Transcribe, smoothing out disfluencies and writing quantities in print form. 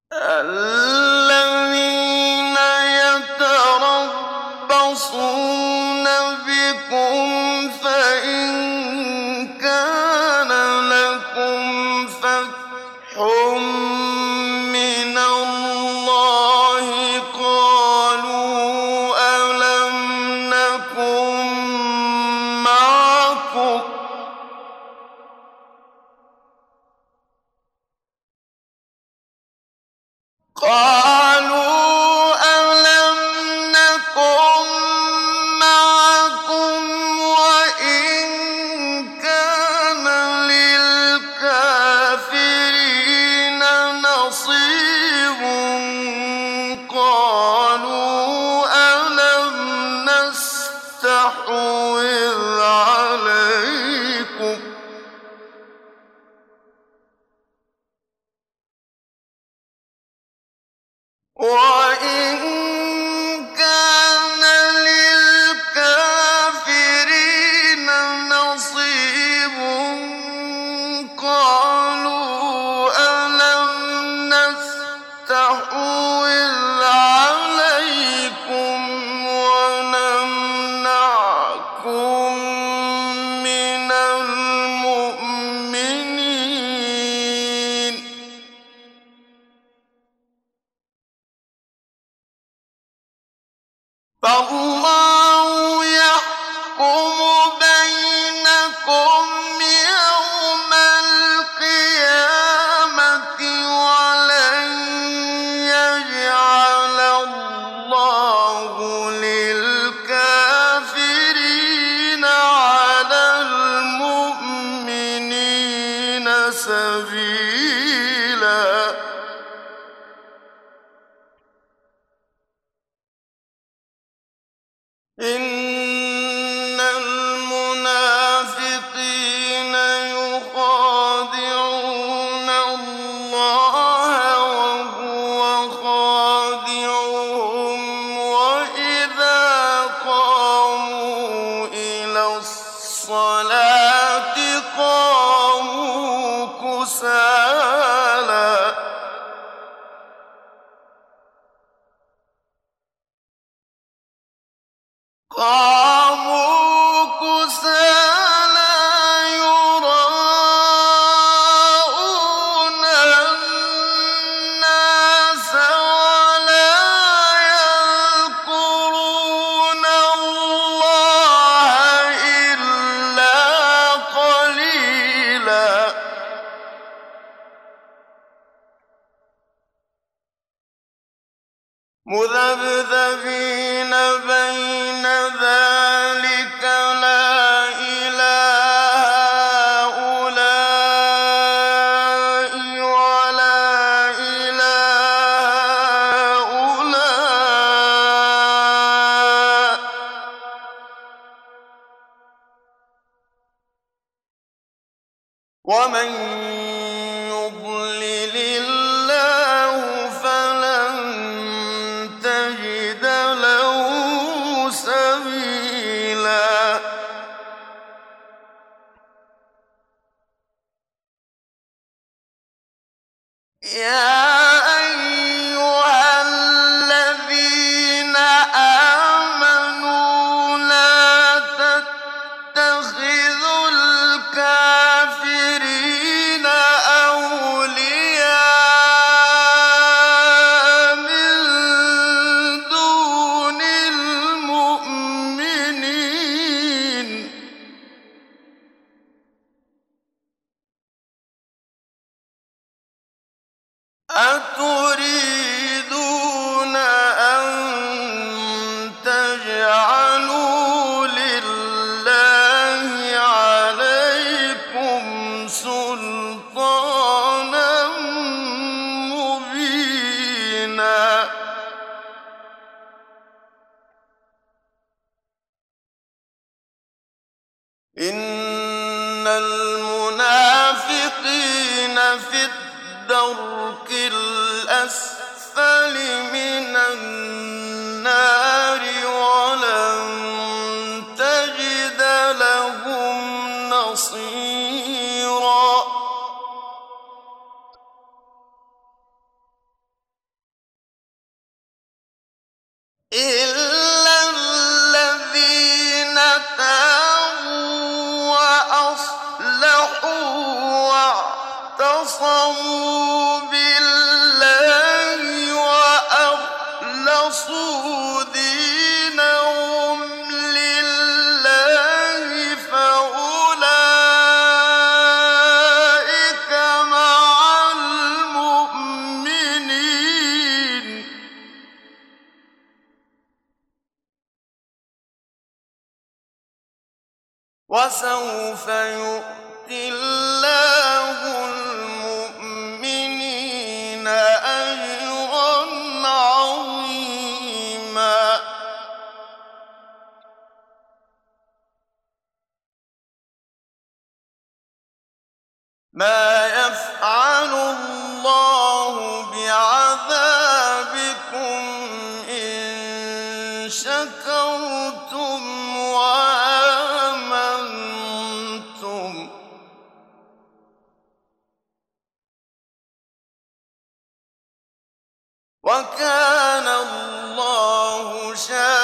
الَّذِينَ يَتَرَبَّصُونَ بِكُمْ فَإِن كَانَ لَكُمْ فَتْحٌ مِّنَ اللَّهِ قَالُوا أَلَمْ نَكُن مَّعَكُمْ ۚ وَإِن كَانَ لِلْكَافِرِينَ نَصِيبٌ قَالُوا أَلَمْ نَسْتَحْوِذْ عَلَيْكُمْ وَإِن كَانَ لِلْكَافِرِينَ نَصِيبٌ قَالُوا أَلَمْ نَسْتَحْوِذْ عَلَيْكُمْ وَنَمْنَعْكُم مِّنَ الْمُؤْمِنِينَ ۚ فَاللَّهُ يَحْكُمُ بَيْنَكُمْ يَوْمَ الْقِيَامَةِ ۖ وَلَن يَجْعَلَ اللَّهُ لِلْكَافِرِينَ عَلَى الْمُؤْمِنِينَ سَبِيلًا إِنَّ الْمُنَافِقِينَ يُخَادِعُونَ اللَّهَ وَهُوَ خَادِعُهُمْ وَإِذَا قَامُوا إِلَى الصَّلَاةِ قَامُوا كُسَالَىٰ يُرَاءُونَ النَّاسَ وَلَا يَذْكُرُونَ اللَّهَ إِلَّا قَلِيلًا مُّذَبْذَبِينَ بَيْنَ ذَٰلِكَ لَا إِلَىٰ هَٰؤُلَاءِ وَلَا إِلَىٰ هَٰؤُلَاءِ ۚ وَمَن يُضْلِلِ اللَّهُ فَلَن تَجِدَ لَهُ سَبِيلًا يَا أَيُّهَا الَّذِينَ آمَنُوا لَا تَتَّخِذُوا الْكَافِرِينَ أَوْلِيَاءَ مِن دُونِ الْمُؤْمِنِينَ ۚ أَتُرِيدُونَ أَن تَجْعَلُوا لِلَّهِ عَلَيْكُمْ سُلْطَانًا مُّبِينًا إِنَّ الْمُنَافِقِينَ فِي الدَّرْكِ الْأَسْفَلِ مِنَ النَّارِ وَلَن تَجِدَ لَهُمْ نَصِيرًا وَاعْتَصَمُوا بِاللَّهِ وَأَخْلَصُوا دِينَهُمْ لِلَّهِ فَأُولَٰئِكَ مَعَ الْمُؤْمِنِينَ ۖ وَسَوْفَ يُؤْتِ اللَّهُ الْمُؤْمِنِينَ أَجْرًا عَظِيمًا. مَا يَفْعَلُ اللَّهُ بِعَذَابِكُمْ إِن شَكَرْتُمْ وَآمَنتُمْ ۚ وَكَانَ اللَّهُ شَاكِرًا